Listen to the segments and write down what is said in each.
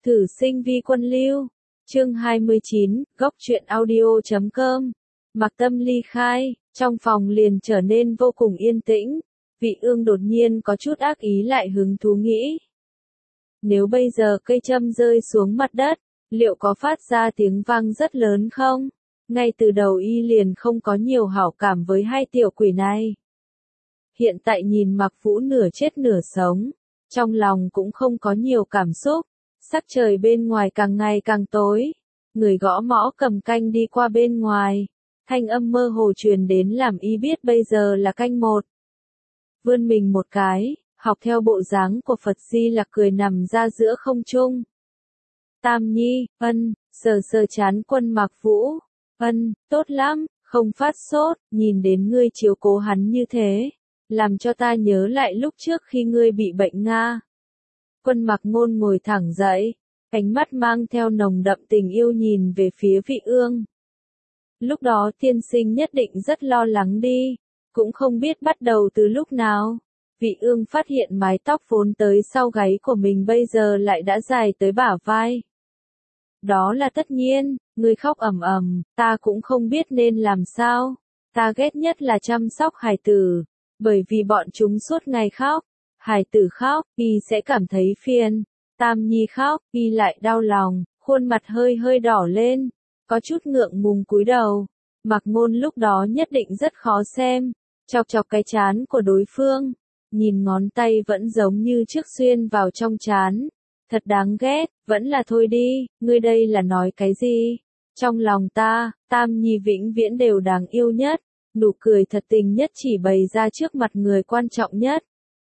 Thử sinh vi quân lưu. Chương 29, góc truyện audio.com. Mặc Tâm ly khai, trong phòng liền trở nên vô cùng yên tĩnh. Vị Ương đột nhiên có chút ác ý lại hứng thú nghĩ. Nếu bây giờ cây châm rơi xuống mặt đất, liệu có phát ra tiếng vang rất lớn không? Ngay từ đầu y liền không có nhiều hảo cảm với hai tiểu quỷ này. Hiện tại nhìn Mặc Vũ nửa chết nửa sống, trong lòng cũng không có nhiều cảm xúc. Sắc trời bên ngoài càng ngày càng tối, người gõ mõ cầm canh đi qua bên ngoài, thanh âm mơ hồ truyền đến làm y biết bây giờ là canh 1. Vươn mình một cái, học theo bộ dáng của Phật Di Lặc cười nằm ra giữa không trung. Tam Nhi, sờ sờ chán Quân Mặc Vũ, tốt lắm, không phát sốt, nhìn đến ngươi chiếu cố hắn như thế, làm cho ta nhớ lại lúc trước khi ngươi bị bệnh Nga. Quân Mặc Ngôn ngồi thẳng dậy, ánh mắt mang theo nồng đậm tình yêu nhìn về phía Vị Ương. Lúc đó tiên sinh nhất định rất lo lắng đi, cũng không biết bắt đầu từ lúc nào. Vị Ương phát hiện mái tóc vốn tới sau gáy của mình bây giờ lại đã dài tới bả vai. Đó là tất nhiên, người khóc ầm ầm, ta cũng không biết nên làm sao. Ta ghét nhất là chăm sóc hài tử, bởi vì bọn chúng suốt ngày khóc. Hài tử khóc, y sẽ cảm thấy phiền. Tam Nhi khóc, y lại đau lòng, khuôn mặt hơi hơi đỏ lên, có chút ngượng ngùng cúi đầu. Mặc Ngôn lúc đó nhất định rất khó xem, chọc chọc cái trán của đối phương, nhìn ngón tay vẫn giống như trước xuyên vào trong trán. Thật đáng ghét, vẫn là thôi đi, ngươi đây là nói cái gì? Trong lòng ta, Tam Nhi vĩnh viễn đều đáng yêu nhất, nụ cười thật tình nhất chỉ bày ra trước mặt người quan trọng nhất.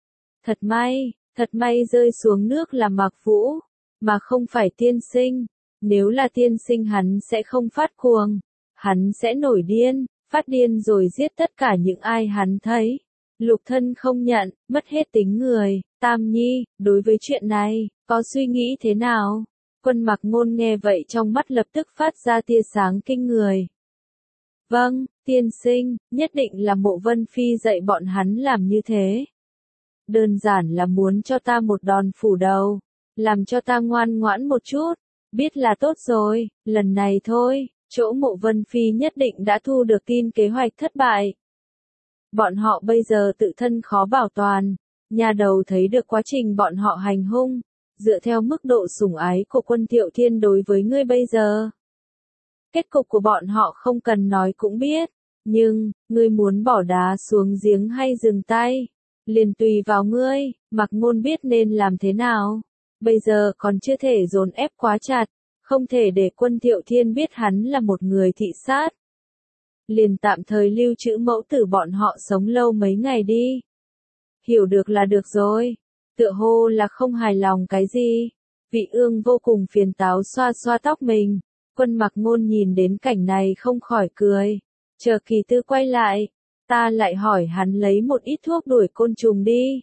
Thật may rơi xuống nước là Mặc Vũ, mà không phải tiên sinh. Nếu là tiên sinh hắn sẽ không phát cuồng, hắn sẽ nổi điên, phát điên rồi giết tất cả những ai hắn thấy. Lục thân không nhận, mất hết tính người. Tam Nhi, đối với chuyện này, có suy nghĩ thế nào? Quân Mặc Ngôn nghe vậy trong mắt lập tức phát ra tia sáng kinh người. Vâng, tiên sinh, nhất định là Mộ Vân Phi dạy bọn hắn làm như thế. Đơn giản là muốn cho ta một đòn phủ đầu, làm cho ta ngoan ngoãn một chút, biết là tốt rồi, lần này thôi, chỗ Mộ Vân Phi nhất định đã thu được tin kế hoạch thất bại. Bọn họ bây giờ tự thân khó bảo toàn, nhà đầu thấy được quá trình bọn họ hành hung, dựa theo mức độ sủng ái của Quân Thiệu Thiên đối với ngươi bây giờ. Kết cục của bọn họ không cần nói cũng biết, nhưng, ngươi muốn bỏ đá xuống giếng hay dừng tay, liền tùy vào ngươi. Mặc Ngôn biết nên làm thế nào, bây giờ còn chưa thể dồn ép quá chặt, không thể để Quân Thiệu Thiên biết hắn là một người thị sát. Liền tạm thời lưu trữ mẫu tử bọn họ sống lâu mấy ngày đi. Hiểu được là được rồi, tựa hồ là không hài lòng cái gì. Vị Ương vô cùng phiền táo xoa xoa tóc mình, Quân Mặc Ngôn nhìn đến cảnh này không khỏi cười. Chờ Kỳ Tư quay lại, ta lại hỏi hắn lấy một ít thuốc đuổi côn trùng đi.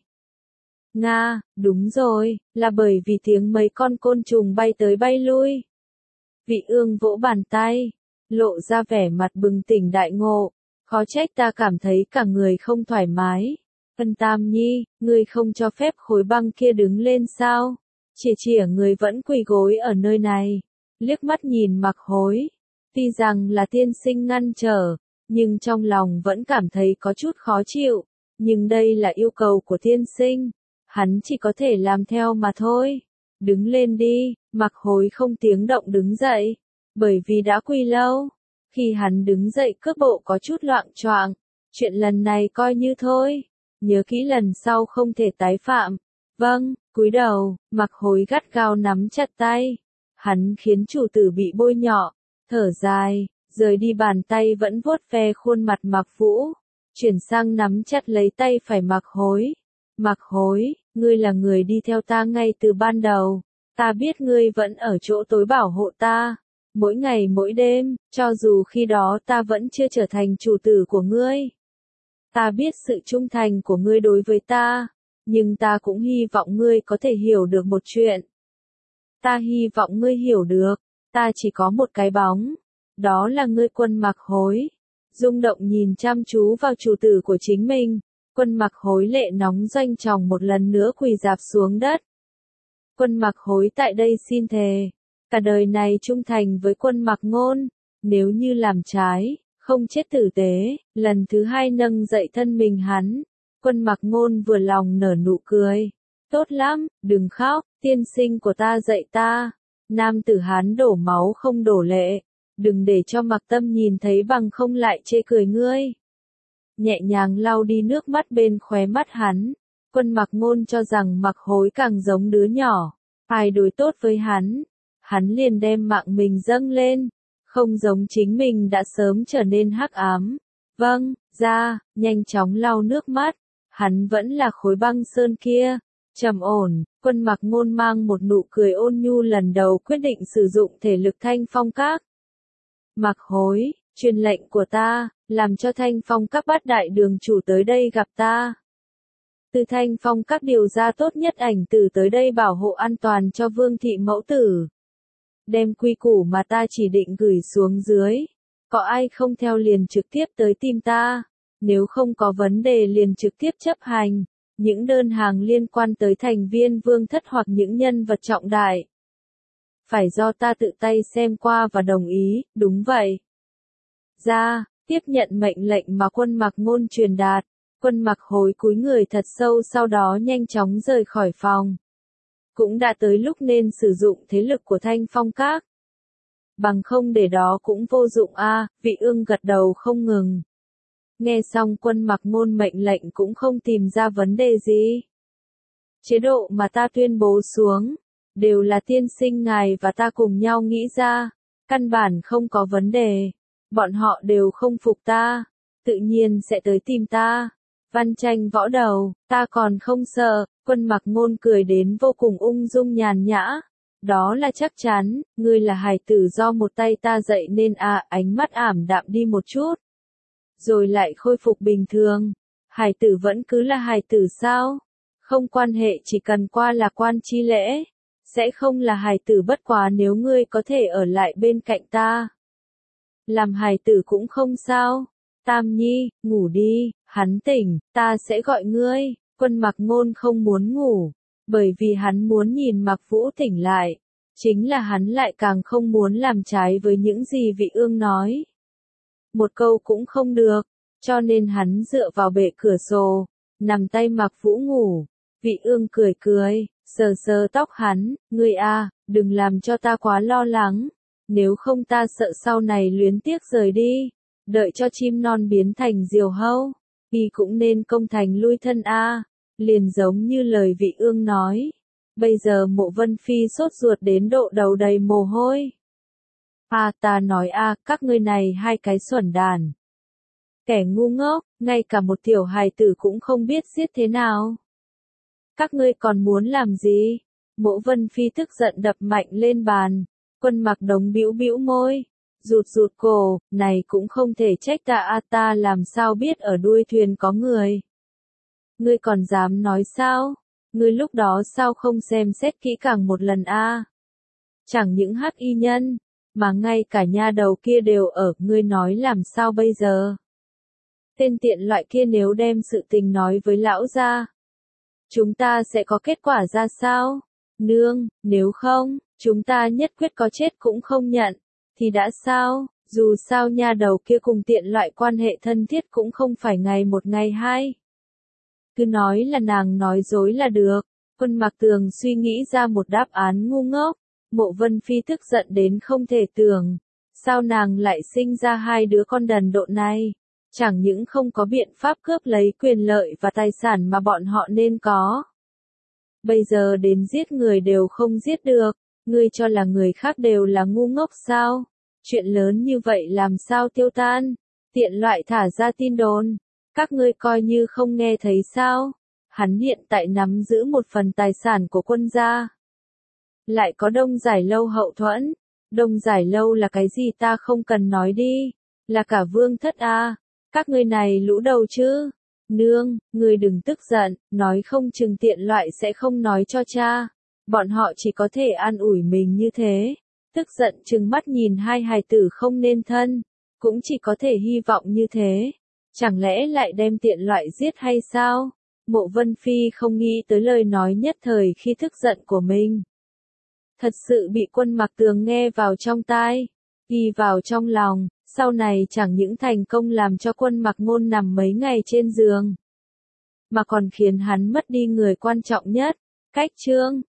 Nga, đúng rồi, là bởi vì tiếng mấy con côn trùng bay tới bay lui. Vị Ương vỗ bàn tay, lộ ra vẻ mặt bừng tỉnh đại ngộ, khó trách ta cảm thấy cả người không thoải mái. Tam Nhi, ngươi không cho phép khối băng kia đứng lên sao? Chỉa người vẫn quỳ gối ở nơi này, liếc mắt nhìn Mặc Hối. Tuy rằng là tiên sinh ngăn trở, nhưng trong lòng vẫn cảm thấy có chút khó chịu. Nhưng đây là yêu cầu của tiên sinh, hắn chỉ có thể làm theo mà thôi. Đứng lên đi, Mặc Hối không tiếng động đứng dậy, bởi vì đã quỳ lâu. Khi hắn đứng dậy cước bộ có chút loạng choạng, chuyện lần này coi như thôi, nhớ kỹ lần sau không thể tái phạm. Vâng, cúi đầu, Mặc Hối gắt gao nắm chặt tay. Hắn khiến chủ tử bị bôi nhọ, thở dài, rời đi bàn tay vẫn vuốt ve khuôn mặt Mặc Vũ, chuyển sang nắm chặt lấy tay phải Mặc Hối. Mặc Hối, ngươi là người đi theo ta ngay từ ban đầu, ta biết ngươi vẫn ở chỗ tối bảo hộ ta, mỗi ngày mỗi đêm, cho dù khi đó ta vẫn chưa trở thành chủ tử của ngươi. Ta biết sự trung thành của ngươi đối với ta, nhưng ta cũng hy vọng ngươi có thể hiểu được một chuyện. Ta hy vọng ngươi hiểu được, ta chỉ có một cái bóng, đó là ngươi. Quân Mặc Hối rung động nhìn chăm chú vào chủ tử của chính mình. Quân Mặc Hối lệ nóng doanh tròng một lần nữa quỳ rạp xuống đất. Quân Mặc Hối tại đây xin thề, cả đời này trung thành với Quân Mặc Ngôn, nếu như làm trái, không chết tử tế, lần thứ hai nâng dậy thân mình hắn. Quân Mặc Ngôn vừa lòng nở nụ cười. Tốt lắm, đừng khóc, tiên sinh của ta dạy ta. Nam tử Hán đổ máu không đổ lệ. Đừng để cho Mặc Tâm nhìn thấy bằng không lại chê cười ngươi. Nhẹ nhàng lau đi nước mắt bên khóe mắt hắn. Quân Mặc Ngôn cho rằng Mặc Hối càng giống đứa nhỏ. Ai đối tốt với hắn liền đem mạng mình dâng lên. Không giống chính mình đã sớm trở nên hắc ám. Vâng, ra, nhanh chóng lau nước mắt. Hắn vẫn là khối băng sơn kia. Trầm ổn, Quân Mặc Ngôn mang một nụ cười ôn nhu lần đầu quyết định sử dụng thể lực Thanh Phong Các. Mặc Hối, truyền lệnh của ta, làm cho Thanh Phong Các bát đại đường chủ tới đây gặp ta. Từ Thanh Phong Các điều ra tốt nhất ảnh tử tới đây bảo hộ an toàn cho Vương thị mẫu tử. Đem quy củ mà ta chỉ định gửi xuống dưới. Có ai không theo liền trực tiếp tới tìm ta. Nếu không có vấn đề liền trực tiếp chấp hành. Những đơn hàng liên quan tới thành viên vương thất hoặc những nhân vật trọng đại. Phải do ta tự tay xem qua và đồng ý, đúng vậy. Ra, tiếp nhận mệnh lệnh mà Quân Mặc Ngôn truyền đạt. Quân Mặc Hối cúi người thật sâu sau đó nhanh chóng rời khỏi phòng. Cũng đã tới lúc nên sử dụng thế lực của Thanh Phong Các. Bằng không để đó cũng vô dụng a. Vị Ương gật đầu không ngừng. Nghe xong Quân Mặc Ngôn mệnh lệnh cũng không tìm ra vấn đề gì. Chế độ mà ta tuyên bố xuống, đều là tiên sinh ngài và ta cùng nhau nghĩ ra, căn bản không có vấn đề. Bọn họ đều không phục ta, tự nhiên sẽ tới tìm ta. Văn tranh võ đầu, ta còn không sợ. Quân Mặc Ngôn cười đến vô cùng ung dung nhàn nhã. Đó là chắc chắn, ngươi là hài tử do một tay ta dạy nên ánh mắt ảm đạm đi một chút. Rồi lại khôi phục bình thường. Hài tử vẫn cứ là hài tử sao? Không quan hệ, chỉ cần qua là quan chi lễ. Sẽ không là hài tử bất quá nếu ngươi có thể ở lại bên cạnh ta. Làm hài tử cũng không sao. Tam Nhi, ngủ đi, hắn tỉnh, ta sẽ gọi ngươi. Quân Mặc Ngôn không muốn ngủ, bởi vì hắn muốn nhìn Mặc Vũ tỉnh lại. Chính là hắn lại càng không muốn làm trái với những gì Vị Ương nói. Một câu cũng không được, cho nên hắn dựa vào bệ cửa sổ, nằm tay Mặc Vũ ngủ. Vị Ương cười cười, sờ sờ tóc hắn, ngươi đừng làm cho ta quá lo lắng. Nếu không ta sợ sau này luyến tiếc rời đi. Đợi cho chim non biến thành diều hâu, thì cũng nên công thành lui thân liền giống như lời Vị Ương nói. Bây giờ Mộ Vân Phi sốt ruột đến độ đầu đầy mồ hôi. Ta nói các ngươi này hai cái xuẩn đàn. Kẻ ngu ngốc, ngay cả một tiểu hài tử cũng không biết giết thế nào. Các ngươi còn muốn làm gì? Mộ Vân Phi tức giận đập mạnh lên bàn. Quân Mặc Đống bĩu bĩu môi. Rụt cổ, này cũng không thể trách ta làm sao biết ở đuôi thuyền có người. Ngươi còn dám nói sao? Ngươi lúc đó sao không xem xét kỹ càng một lần Chẳng những hắc y nhân, mà ngay cả nha đầu kia đều ở, ngươi nói làm sao bây giờ? Tên tiện loại kia nếu đem sự tình nói với lão gia, chúng ta sẽ có kết quả ra sao? Nương, nếu không, chúng ta nhất quyết có chết cũng không nhận. Thì đã sao, dù sao nha đầu kia cùng tiện loại quan hệ thân thiết cũng không phải ngày một ngày hai. Cứ nói là nàng nói dối là được. Quân Mặc Tường suy nghĩ ra một đáp án ngu ngốc. Mộ Vân Phi tức giận đến không thể tưởng. Sao nàng lại sinh ra hai đứa con đần độn này? Chẳng những không có biện pháp cướp lấy quyền lợi và tài sản mà bọn họ nên có. Bây giờ đến giết người đều không giết được. Ngươi cho là người khác đều là ngu ngốc sao? Chuyện lớn như vậy làm sao tiêu tan? Tiện loại thả ra tin đồn. Các ngươi coi như không nghe thấy sao? Hắn hiện tại nắm giữ một phần tài sản của quân gia. Lại có Đông Giải Lâu hậu thuẫn. Đông Giải Lâu là cái gì ta không cần nói đi. Là cả vương thất Các ngươi này lũ đầu chứ. Nương, ngươi đừng tức giận, nói không chừng tiện loại sẽ không nói cho cha. Bọn họ chỉ có thể an ủi mình như thế. Tức giận trừng mắt nhìn hai hài tử không nên thân. Cũng chỉ có thể hy vọng như thế. Chẳng lẽ lại đem tiện loại giết hay sao? Mộ Vân Phi không nghĩ tới lời nói nhất thời khi tức giận của mình. Thật sự bị Quân Mặc Tường nghe vào trong tai, ghi vào trong lòng, sau này chẳng những thành công làm cho Quân Mặc Ngôn nằm mấy ngày trên giường, mà còn khiến hắn mất đi người quan trọng nhất. Cách chương